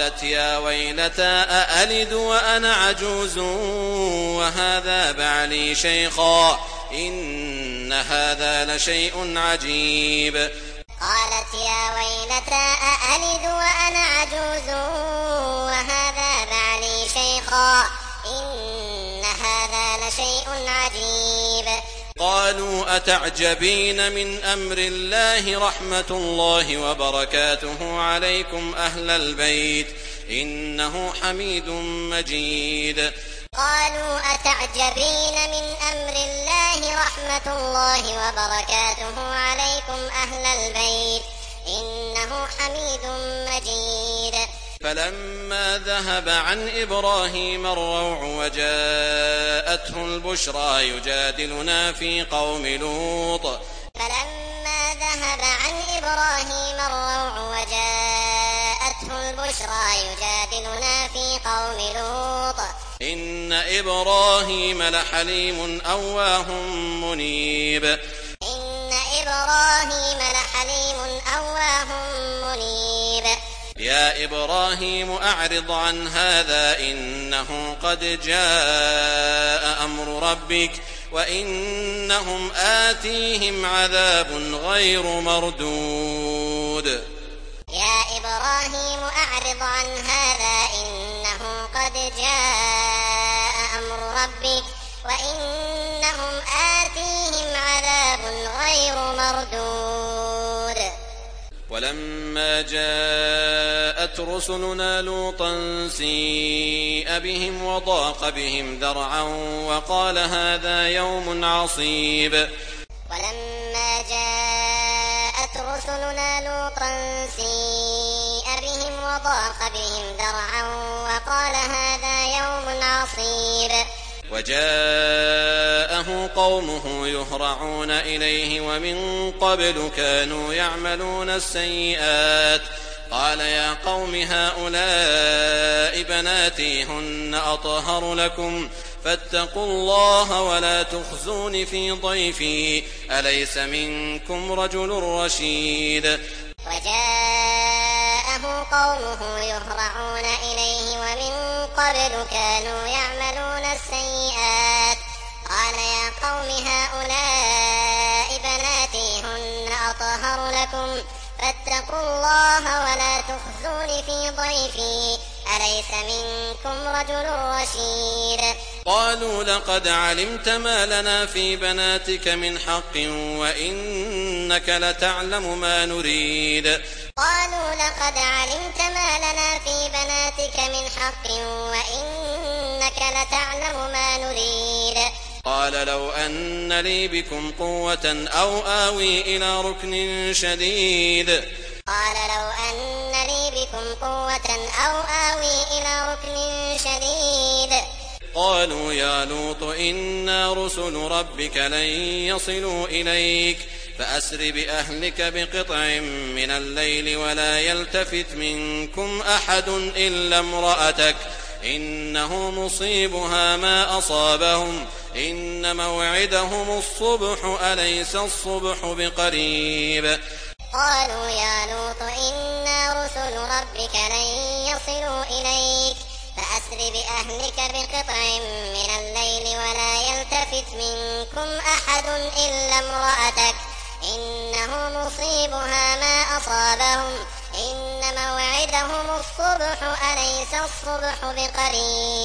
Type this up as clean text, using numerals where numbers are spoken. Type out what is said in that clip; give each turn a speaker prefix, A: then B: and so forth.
A: قالت يا ويلتى أألد وأنا عجوز وهذا بعلي شيخا إن هذا لشيء عجيب.
B: قالت يا ويلتى أألد وأنا عجوز وهذا بعلي شيخا إن هذا لشيء عجيب.
A: قالوا أتعجبين من أمر الله رحمة الله وبركاته عليكم أهل البيت إنه حميد مجيد.
B: قالوا أتعجبين من أمر الله رحمة الله وبركاته عليكم أهل البيت إنه حميد مجيد.
A: فلما ذهب عن إبراهيم الروع وجاءته البشرى يجادلنا في قوم لوط.
B: فلما ذهب عن إبراهيم الروع وجاءته البشرى يجادلنا في قوم لوط.
A: إن إبراهيم لحليم أواه منيب.
B: إن إبراهيم لحليم أواه منيب.
A: يا إبراهيم أعرض عن هذا إنه قد جاء أمر ربك وإنهم آتيهم عذاب غير مردود.
B: يا إبراهيم أعرض عن هذا إنه قد جاء أمر ربك وإنهم آتيهم عذاب غير مردود.
A: ولما جاءت رسلنا لوطا سيء بهم وضاق بهم ذرعا وقال هذا يوم عصيب.
B: ولما جاءت رسلنا لوطا سيء بهم وضاق بهم ذرعا وقال هذا يوم عصيب.
A: وجاءه قومه يهرعون إليه ومن قبل كانوا يعملون السيئات قال يا قوم هؤلاء بناتي هن أطهر لكم فاتقوا الله ولا تخزون في ضيفي أليس منكم رجل رشيد.
B: وجاءه قومه يهرعون إليه ومن قبل كانوا يعملون السيئات قال يا قوم هؤلاء بناتي هن أطهر لكم فاتقوا الله ولا تخزون في ضيفي أليس منكم رجل رشيد.
A: قالوا لقد علمت ما لنا في بناتك من حق وإنك لتعلم ما نريد.
B: قالوا لقد علمت ما لنا في بناتك من حق وإنك لتعلم ما نريد.
A: قال لو أن لي بكم قوة أو آوي إلى ركن شديد.
B: قال لو أن لي بكم قوة أو آوي إلى ركن شديد.
A: قالوا يا لوط إنا رسل ربك لن يصلوا إليك فأسر بأهلك بقطع من الليل ولا يلتفت منكم أحد إلا امرأتك إنه مصيبها ما أصابهم إن موعدهم الصبح أليس الصبح بقريب.
B: قالوا يا لوط إنا رسل ربك لن يصلوا إليك فأسر بأهلك بقطع من الليل ولا يلتفت منكم أحد إلا امرأتك إنه مصيبها ما أصابهم إن موعدهم الصبح أليس الصبح بقريب.